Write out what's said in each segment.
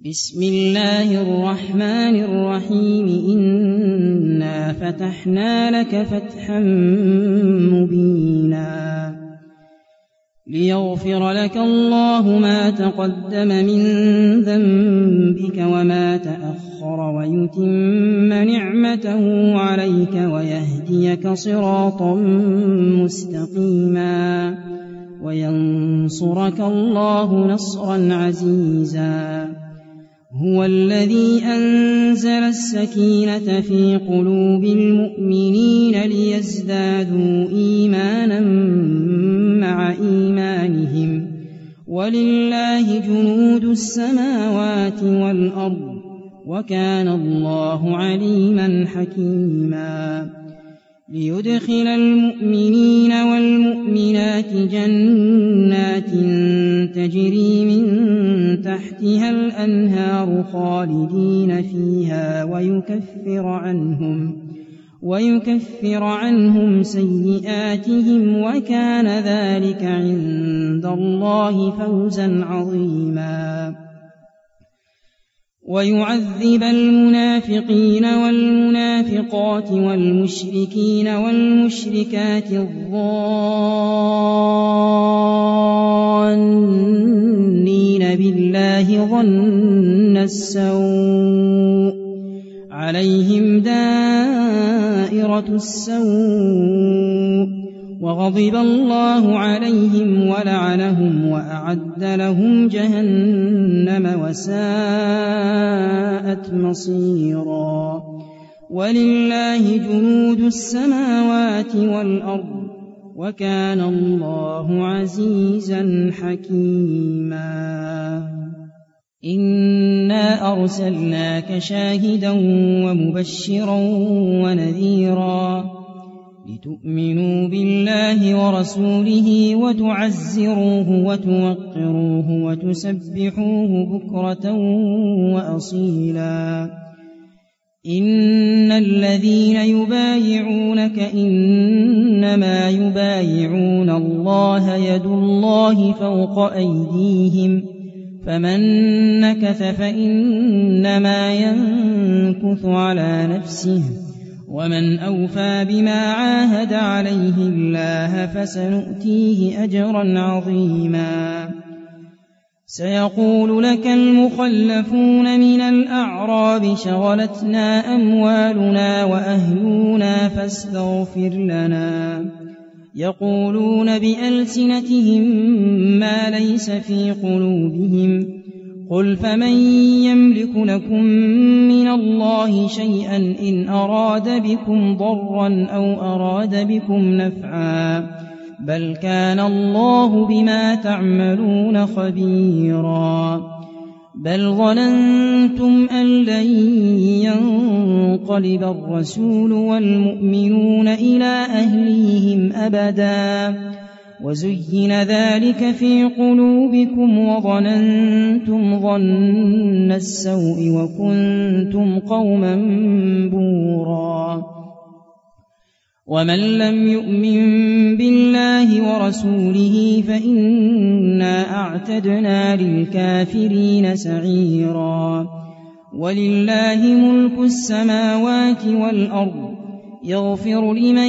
بسم الله الرحمن الرحيم إنا فتحنا لك فتحا مبينا ليغفر لك الله ما تقدم من ذنبك وما تأخر ويتم نعمته عليك ويهديك صراطا مستقيما وينصرك الله نصرا عزيزا هو الذي أنزل السكينة في قلوب المؤمنين ليزدادوا إيمانا مع إيمانهم ولله جنود السماوات والأرض وكان الله عليما حكيما ليدخل المؤمنين والمؤمنات جنات تجري من تحتها الأنهار خالدين فيها ويكفر عنهم سيئاتهم وكان ذلك عند الله فوزا عظيما ويعذب المنافقين والمنافقات والمشركين والمشركات الظانين بالله ظن السوء عليهم دائرة السوء وغضب الله عليهم ولعنهم وأعد لهم جهنم وساءت مصيرا ولله جنود السماوات والأرض وكان الله عزيزا حكيما إنا أرسلناك شاهدا ومبشرا ونذيرا لتؤمنوا بالله ورسوله وتعزروه وتوقروه وتسبحوه بكرة وأصيلا إن الذين يبايعونك إنما يبايعون الله يد الله فوق أيديهم فمن نكث فإنما ينكث على نفسه ومن أوفى بما عاهد عليه الله فسنؤتيه أجرا عظيما سيقول لك المخلفون من الأعراب شغلتنا أموالنا وأهلنا فاستغفر لنا يقولون بألسنتهم ما ليس في قلوبهم قل فمن يملك لكم من الله شيئا إن أراد بكم ضرا أو أراد بكم نفعا بل كان الله بما تعملون خبيرا بل ظننتم أن لن ينقلب الرسول والمؤمنون إلى أهليهم أبدا وزين ذلك في قلوبكم وظننتم ظن السوء وكنتم قوما بورا ومن لم يؤمن بالله ورسوله فإنا أعتدنا للكافرين سعيرا ولله ملك السماوات والأرض يغفر لمن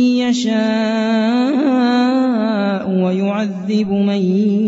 يشاء ويعذب من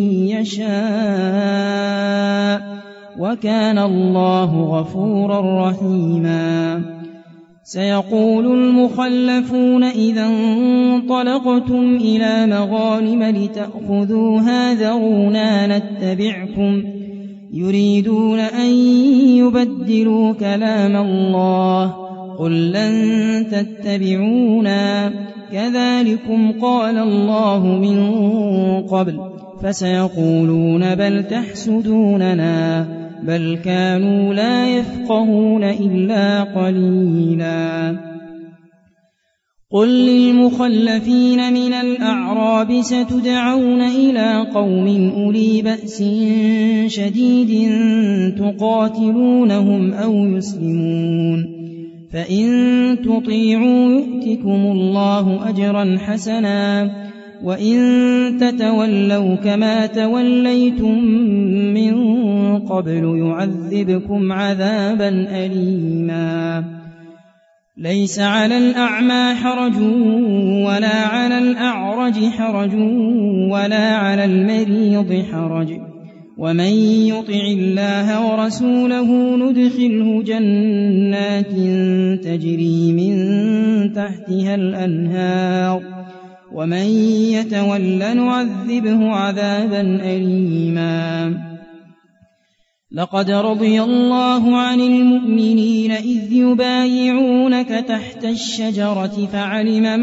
يشاء وكان الله غفورا رحيما سيقول المخلفون إذا انطلقتم إلى مغانم لتأخذوها ذرونا نتبعكم يريدون أن يبدلوا كلام الله قل لن تتبعونا كذلكم قال الله من قبل فسيقولون بل تحسدوننا بل كانوا لا يفقهون إلا قليلا قل للمخلفين من الأعراب ستدعون إلى قوم أولي بأس شديد تقاتلونهم أو يسلمون فإن تطيعوا يؤتكم الله أجرا حسنا وإن تتولوا كما توليتم من قبل يعذبكم عذابا أليما ليس على الأعمى حرج ولا على الأعرج حرج ولا على المريض حرج ومن يطع الله ورسوله ندخله جنات تجري من تحتها الأنهار ومن يتول نعذبه عذابا أليما لقد رضي الله عن المؤمنين إذ يبايعونك تحت الشجرة فعلم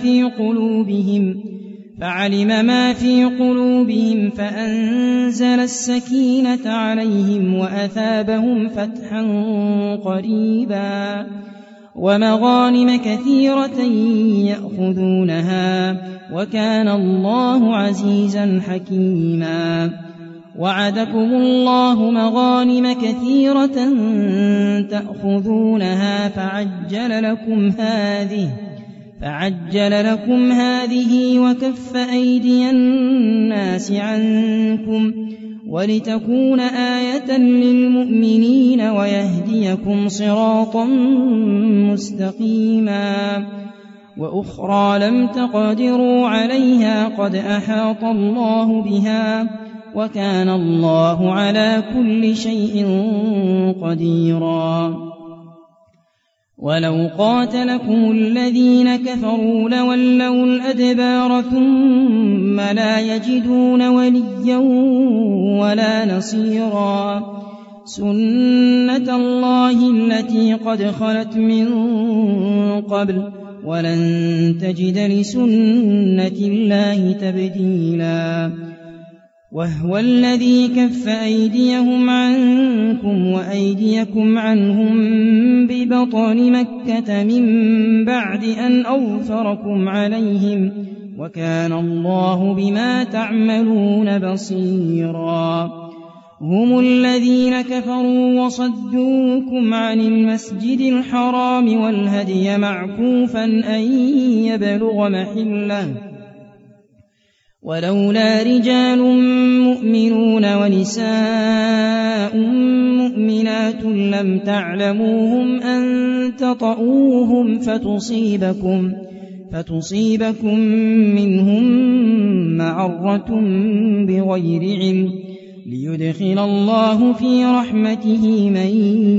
ما في قلوبهم فأنزل السكينة عليهم وأثابهم فتحا قريبا ومغانم كثيرة يأخذونها وكان الله عزيزا حكيما وعدكم الله مغانم كثيرة تأخذونها فعجل لكم هذه وكف أيدي الناس عنكم ولتكون آية للمؤمنين ويهديكم صراطا مستقيما وأخرى لم تقدروا عليها قد أحاط الله بها وكان الله على كل شيء قديرا ولو قاتلكم الذين كفروا لولوا الأدبار ثم لا يجدون وليا ولا نصيرا سنة الله التي قد خلت من قبل ولن تجد لسنة الله تبديلا وهو الذي كف أيديهم عنكم وأيديكم عنهم ببطن مكة من بعد أن أظفركم عليهم وكان الله بما تعملون بصيرا هم الذين كفروا وصدوكم عن المسجد الحرام والهدي معكوفا أن يبلغ محله ولولا رجال مؤمنون ونساء مؤمنات لم تعلموهم أن تطؤوهم فتصيبكم منهم معرة بغير علم ليدخل الله في رحمته من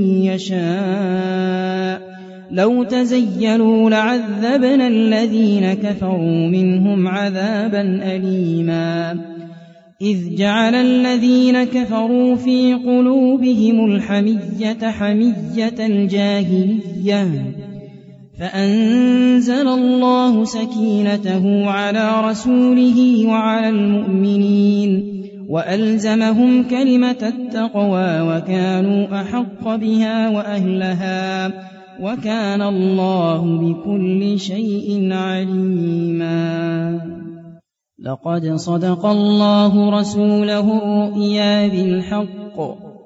يشاء لو تزيلوا لعذبنا الذين كفروا منهم عذابا أليما إذ جعل الذين كفروا في قلوبهم الحمية حمية الجاهلية فأنزل الله سكينته على رسوله وعلى المؤمنين وألزمهم كلمة التقوى وكانوا أحق بها وأهلها وكان الله بكل شيء عليما لقد صدق الله رسوله الرؤيا بالحق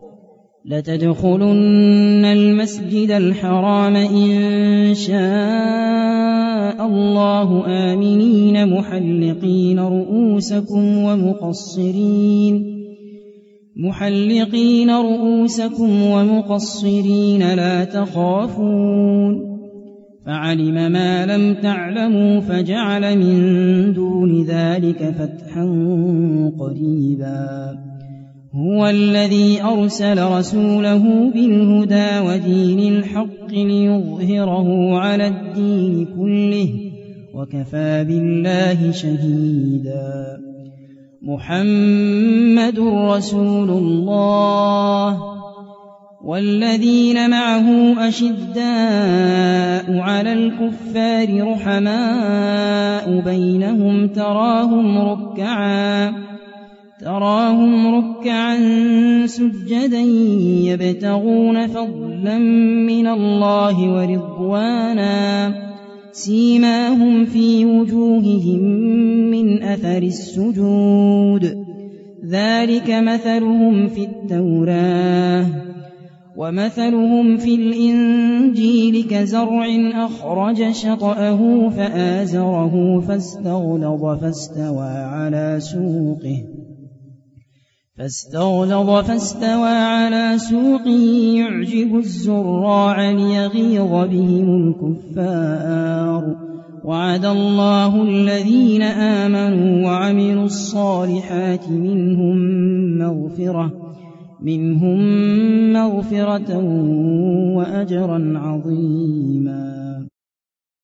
لتدخلن المسجد الحرام إن شاء الله آمنين محلقين رؤوسكم ومقصرين لا تخافون فعلم ما لم تعلموا فجعل من دون ذلك فتحا قريبا هو الذي أرسل رسوله بالهدى ودين الحق ليظهره على الدين كله وكفى بالله شهيدا محمد رسول الله والذين معه أشداء على الكفار رحماء بينهم تراهم ركعا سجدا يبتغون فضلا من الله ورضوانا سيماهم في وجوههم من أثر السجود ذلك مثلهم في التوراة ومثلهم في الإنجيل كزرع أخرج شطأه فآزره فاستغلظ فاستغلظ فاستوى على سوقه يعجب الزراع ليغيظ بهم الكفار وعد الله الذين آمنوا وعملوا الصالحات منهم مغفرة وأجرا عظيما.